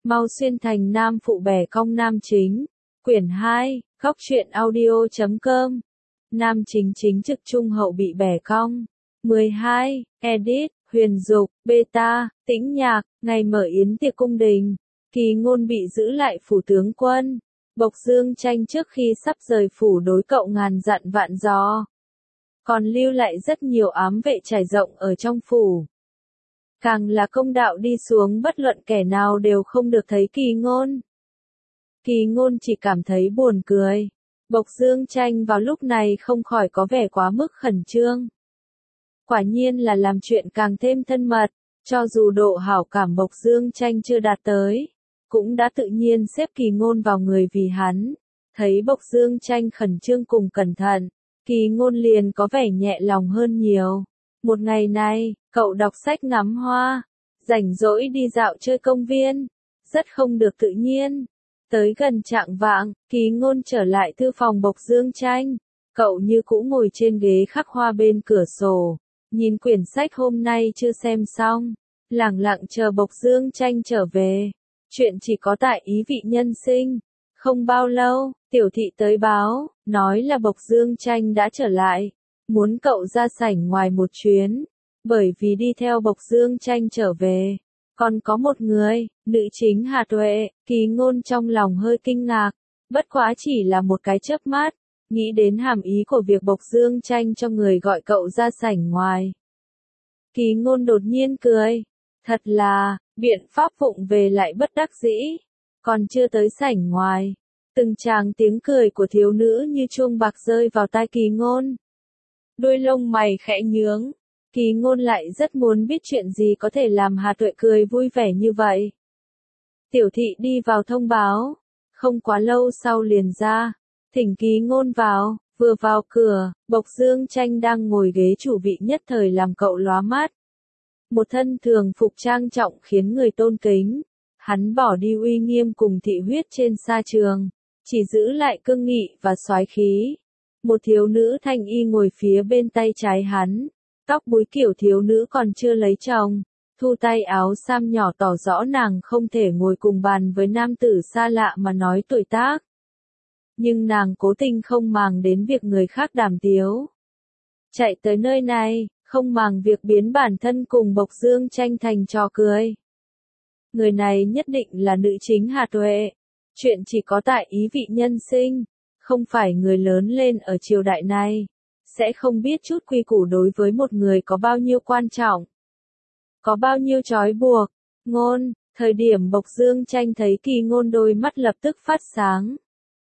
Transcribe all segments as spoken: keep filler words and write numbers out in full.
Mau xuyên thành nam phụ bẻ cong nam chính. Quyển hai, góc truyện audio chấm com. Nam chính chính trực trung hậu bị bẻ cong. mười hai, edit, huyền dục, beta, tĩnh nhạc, ngày mở yến tiệc cung đình. Kỳ Ngôn bị giữ lại phủ tướng quân. Bộc Dương Tranh trước khi sắp rời phủ đối cậu ngàn dặn vạn dò. Còn lưu lại rất nhiều ám vệ trải rộng ở trong phủ. Càng là công đạo đi xuống bất luận kẻ nào đều không được thấy Kỳ Ngôn. Kỳ Ngôn chỉ cảm thấy buồn cười. Bộc Dương Tranh vào lúc này không khỏi có vẻ quá mức khẩn trương. Quả nhiên là làm chuyện càng thêm thân mật, cho dù độ hảo cảm Bộc Dương Tranh chưa đạt tới, cũng đã tự nhiên xếp Kỳ Ngôn vào người vì hắn. Thấy Bộc Dương Tranh khẩn trương cùng cẩn thận, Kỳ Ngôn liền có vẻ nhẹ lòng hơn nhiều. Một ngày này, cậu đọc sách ngắm hoa, rảnh rỗi đi dạo chơi công viên, rất không được tự nhiên. Tới gần chạng vạng, Kỳ Ngôn trở lại thư phòng Bộc Dương Tranh. Cậu như cũ ngồi trên ghế khắc hoa bên cửa sổ, nhìn quyển sách hôm nay chưa xem xong, lẳng lặng chờ Bộc Dương Tranh trở về. Chuyện chỉ có tại Ý Vị Nhân Sinh. Không bao lâu, tiểu thị tới báo, nói là Bộc Dương Tranh đã trở lại, muốn cậu ra sảnh ngoài một chuyến, bởi vì đi theo Bộc Dương Tranh trở về. Còn có một người, nữ chính Hà Tuệ. Kỳ Ngôn trong lòng hơi kinh ngạc, bất quá chỉ là một cái chớp mắt, nghĩ đến hàm ý của việc Bộc Dương Tranh cho người gọi cậu ra sảnh ngoài. Kỳ Ngôn đột nhiên cười, thật là, biện pháp vụng về lại bất đắc dĩ, còn chưa tới sảnh ngoài. Từng tràng tiếng cười của thiếu nữ như chuông bạc rơi vào tai Kỳ Ngôn. Đôi lông mày khẽ nhướng. Kỳ Ngôn lại rất muốn biết chuyện gì có thể làm Hà Tuệ cười vui vẻ như vậy. Tiểu thị đi vào thông báo, không quá lâu sau liền ra, thỉnh Kỳ Ngôn vào. Vừa vào cửa, Bộc Dương Tranh đang ngồi ghế chủ vị nhất thời làm cậu lóa mắt. Một thân thường phục trang trọng khiến người tôn kính, hắn bỏ đi uy nghiêm cùng thị huyết trên sa trường, chỉ giữ lại cương nghị và soái khí. Một thiếu nữ thanh y ngồi phía bên tay trái hắn, tóc búi kiểu thiếu nữ còn chưa lấy chồng, thu tay áo sam nhỏ tỏ rõ nàng không thể ngồi cùng bàn với nam tử xa lạ mà nói tuổi tác. Nhưng nàng cố tình không màng đến việc người khác đàm tiếu. Chạy tới nơi này, không màng việc biến bản thân cùng Bộc Dương Tranh thành trò cười. Người này nhất định là nữ chính Hà Tuệ. Chuyện chỉ có tại Ý Vị Nhân Sinh, không phải người lớn lên ở triều đại này, sẽ không biết chút quy củ đối với một người có bao nhiêu quan trọng, có bao nhiêu trói buộc. Ngôn, thời điểm Bộc Dương Tranh thấy Kỳ Ngôn đôi mắt lập tức phát sáng.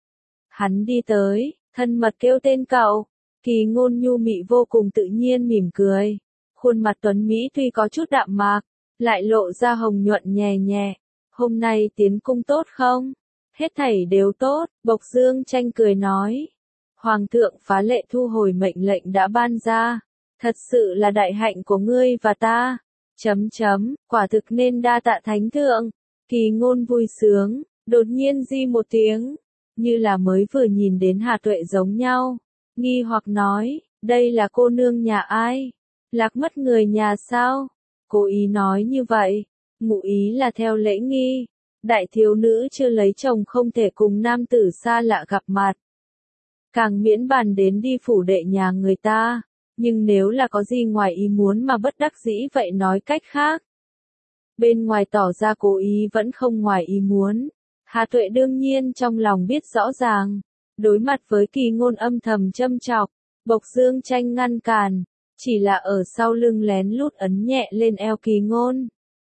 Hắn đi tới, thân mật kêu tên cậu. Kỳ Ngôn nhu mị vô cùng tự nhiên mỉm cười. Khuôn mặt tuấn Mỹ tuy có chút đạm mạc, lại lộ ra hồng nhuận nhẹ nhẹ. Hôm nay tiến cung tốt không? Hết thảy đều tốt, Bộc Dương Tranh cười nói. Hoàng thượng phá lệ thu hồi mệnh lệnh đã ban ra. Thật sự là đại hạnh của ngươi và ta. Chấm chấm, quả thực nên đa tạ thánh thượng. Kỳ Ngôn vui sướng, đột nhiên di một tiếng, như là mới vừa nhìn đến Hà Tuệ giống nhau. Nghi hoặc nói, đây là cô nương nhà ai? Lạc mất người nhà sao? Cố ý nói như vậy, ngụ ý là theo lễ nghi, đại thiếu nữ chưa lấy chồng không thể cùng nam tử xa lạ gặp mặt. Càng miễn bàn đến đi phủ đệ nhà người ta, nhưng nếu là có gì ngoài ý muốn mà bất đắc dĩ vậy nói cách khác. Bên ngoài tỏ ra cố ý vẫn không ngoài ý muốn. Hà Tuệ đương nhiên trong lòng biết rõ ràng. Đối mặt với Kỳ Ngôn âm thầm châm chọc, Bộc Dương Tranh ngăn cản, chỉ là ở sau lưng lén lút ấn nhẹ lên eo Kỳ Ngôn.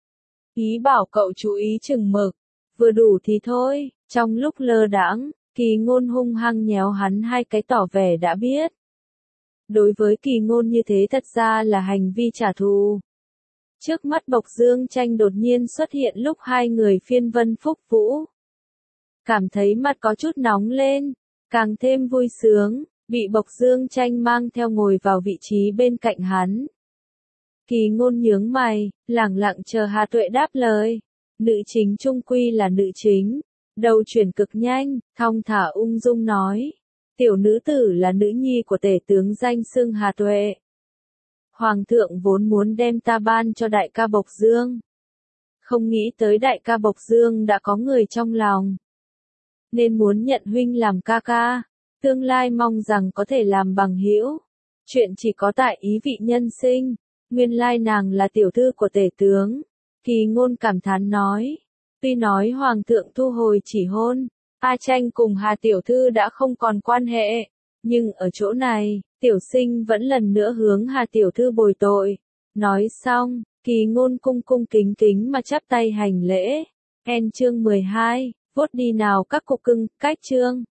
Ý bảo cậu chú ý chừng mực, vừa đủ thì thôi. Trong lúc lơ đãng, Kỳ Ngôn hung hăng nhéo hắn hai cái tỏ vẻ đã biết. Đối với Kỳ Ngôn như thế thật ra là hành vi trả thù. Trước mắt Bộc Dương Tranh đột nhiên xuất hiện lúc hai người phiên vân phúc vũ. Cảm thấy mặt có chút nóng lên, càng thêm vui sướng, bị Bộc Dương Tranh mang theo ngồi vào vị trí bên cạnh hắn. Kỳ Ngôn nhướng mày, lẳng lặng chờ Hà Tuệ đáp lời. Nữ chính trung quy là nữ chính, đầu chuyển cực nhanh, thong thả ung dung nói. Tiểu nữ tử là nữ nhi của tể tướng danh xưng Hà Tuệ. Hoàng thượng vốn muốn đem ta ban cho đại ca Bộc Dương. không nghĩ tới đại ca Bộc Dương đã có người trong lòng. Nên muốn nhận huynh làm ca ca, tương lai mong rằng có thể làm bằng hữu. Chuyện chỉ có tại ý vị nhân sinh, nguyên lai nàng là tiểu thư của tể tướng. Kỳ Ngôn cảm thán nói, tuy nói hoàng thượng thu hồi chỉ hôn, A Tranh cùng Hà tiểu thư đã không còn quan hệ, nhưng ở chỗ này, tiểu sinh vẫn lần nữa hướng Hà tiểu thư bồi tội. Nói xong, Kỳ Ngôn cung cung kính kính mà chắp tay hành lễ. En chương mười hai, vuốt đi nào các cục cưng, cách chương.